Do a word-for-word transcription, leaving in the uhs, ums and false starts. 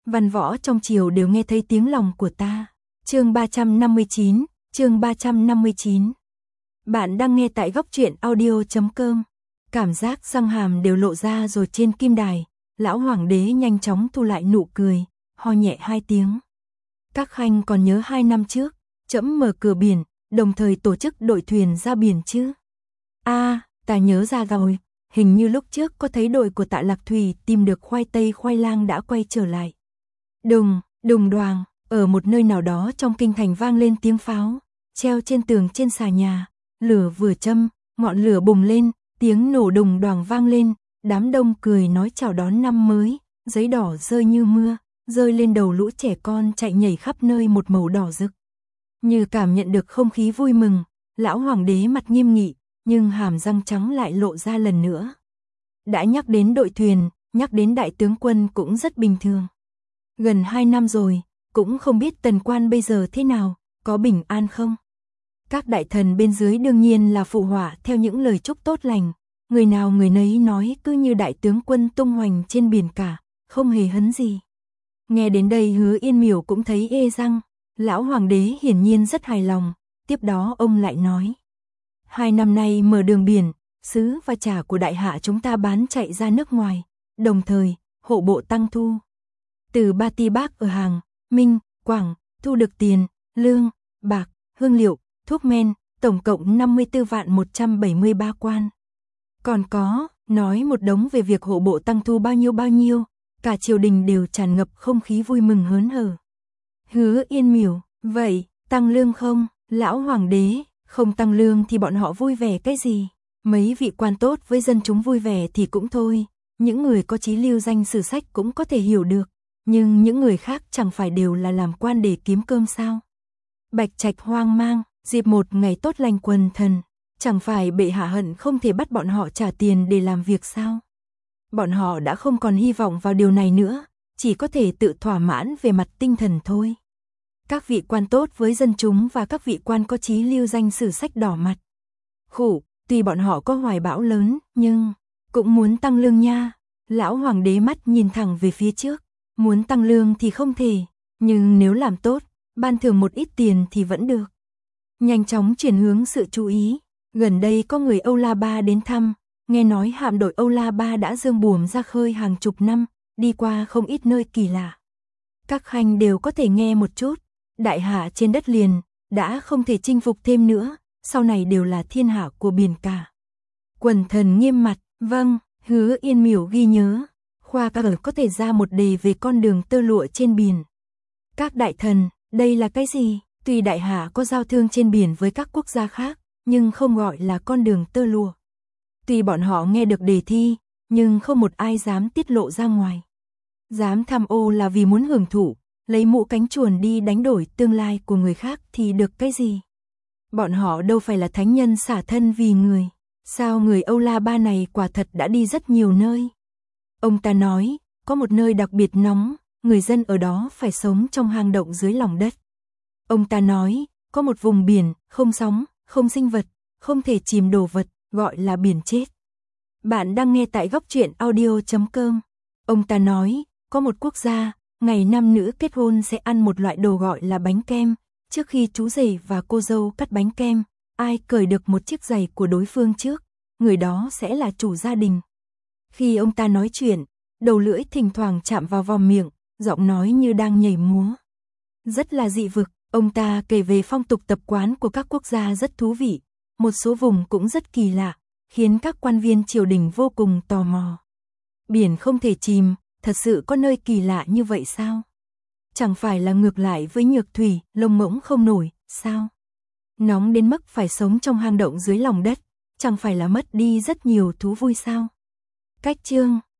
văn võ trong triều đều nghe thấy tiếng lòng của ta. Chương ba trăm năm mươi chín, chương ba trăm năm mươi chín. Bạn đang nghe tại góc truyện audio chấm com. Cảm giác răng hàm đều lộ ra rồi trên kim đài, lão hoàng đế nhanh chóng thu lại nụ cười, ho nhẹ hai tiếng. Các khanh còn nhớ hai năm trước, trẫm mở cửa biển, đồng thời tổ chức đội thuyền ra biển chứ? A, à, ta nhớ ra rồi, hình như lúc trước có thấy đội của Tạ Lạc Thủy tìm được khoai tây khoai lang đã quay trở lại. Đùng, đùng đoàng, ở một nơi nào đó trong kinh thành vang lên tiếng pháo, treo trên tường trên xà nhà, lửa vừa châm, ngọn lửa bùng lên, tiếng nổ đùng đoàng vang lên, đám đông cười nói chào đón năm mới, giấy đỏ rơi như mưa, rơi lên đầu lũ trẻ con chạy nhảy khắp nơi một màu đỏ rực. Như cảm nhận được không khí vui mừng, lão hoàng đế mặt nghiêm nghị, nhưng hàm răng trắng lại lộ ra lần nữa. Đã nhắc đến đội thuyền, nhắc đến đại tướng quân cũng rất bình thường. Gần hai năm rồi, cũng không biết Tần Quan bây giờ thế nào, có bình an không? Các đại thần bên dưới đương nhiên là phụ họa theo những lời chúc tốt lành, người nào người nấy nói cứ như đại tướng quân tung hoành trên biển cả, không hề hấn gì. Nghe đến đây Hứa Yên Miểu cũng thấy ê răng, lão hoàng đế hiển nhiên rất hài lòng, tiếp đó ông lại nói. Hai năm nay mở đường biển, sứ và trà của đại hạ chúng ta bán chạy ra nước ngoài, đồng thời, hộ bộ tăng thu. Từ Ba Ti Bác ở Hàng, Minh, Quảng, thu được tiền, lương, bạc, hương liệu, thuốc men, tổng cộng năm mươi tư vạn một trăm bảy mươi ba quan. Còn có, nói một đống về việc hộ bộ tăng thu bao nhiêu bao nhiêu, cả triều đình đều tràn ngập không khí vui mừng hớn hở. Hứa Yên Miểu, vậy, tăng lương không, lão hoàng đế, không tăng lương thì bọn họ vui vẻ cái gì? Mấy vị quan tốt với dân chúng vui vẻ thì cũng thôi, những người có chí lưu danh sử sách cũng có thể hiểu được, nhưng những người khác chẳng phải đều là làm quan để kiếm cơm sao? Bạch Trạch hoang mang, dịp một ngày tốt lành quần thần, chẳng phải bệ hạ hận không thể bắt bọn họ trả tiền để làm việc sao? Bọn họ đã không còn hy vọng vào điều này nữa, chỉ có thể tự thỏa mãn về mặt tinh thần thôi. Các vị quan tốt với dân chúng và các vị quan có chí lưu danh sử sách đỏ mặt. Khủ, tuy bọn họ có hoài bão lớn, nhưng cũng muốn tăng lương nha. Lão hoàng đế mắt nhìn thẳng về phía trước, muốn tăng lương thì không thể, nhưng nếu làm tốt, ban thưởng một ít tiền thì vẫn được. Nhanh chóng chuyển hướng sự chú ý, gần đây có người Âu La Ba đến thăm, nghe nói hạm đội Âu La Ba đã dương buồm ra khơi hàng chục năm, đi qua không ít nơi kỳ lạ. Các khanh đều có thể nghe một chút, đại hạ trên đất liền, đã không thể chinh phục thêm nữa, sau này đều là thiên hạ của biển cả. Quần thần nghiêm mặt, vâng, Hứa Yên Miểu ghi nhớ, khoa các ở có thể ra một đề về con đường tơ lụa trên biển. Các đại thần, đây là cái gì? Tuy đại hạ có giao thương trên biển với các quốc gia khác, nhưng không gọi là con đường tơ lụa. Tuy bọn họ nghe được đề thi, nhưng không một ai dám tiết lộ ra ngoài. Dám tham ô là vì muốn hưởng thụ, lấy mũ cánh chuồn đi đánh đổi tương lai của người khác thì được cái gì? Bọn họ đâu phải là thánh nhân xả thân vì người. Sao người Âu La Ba này quả thật đã đi rất nhiều nơi? Ông ta nói, có một nơi đặc biệt nóng, người dân ở đó phải sống trong hang động dưới lòng đất. Ông ta nói, có một vùng biển, không sóng, không sinh vật, không thể chìm đồ vật, gọi là biển chết. Bạn đang nghe tại góc truyện audio chấm com. Ông ta nói, có một quốc gia, ngày nam nữ kết hôn sẽ ăn một loại đồ gọi là bánh kem, trước khi chú rể và cô dâu cắt bánh kem, ai cởi được một chiếc giày của đối phương trước, người đó sẽ là chủ gia đình. Khi ông ta nói chuyện, đầu lưỡi thỉnh thoảng chạm vào vòm miệng, giọng nói như đang nhảy múa. Rất là dị vực, ông ta kể về phong tục tập quán của các quốc gia rất thú vị, một số vùng cũng rất kỳ lạ, khiến các quan viên triều đình vô cùng tò mò. Biển không thể chìm, thật sự có nơi kỳ lạ như vậy sao? Chẳng phải là ngược lại với nhược thủy, lông ngỗng không nổi, sao? Nóng đến mức phải sống trong hang động dưới lòng đất, chẳng phải là mất đi rất nhiều thú vui sao? Cách chương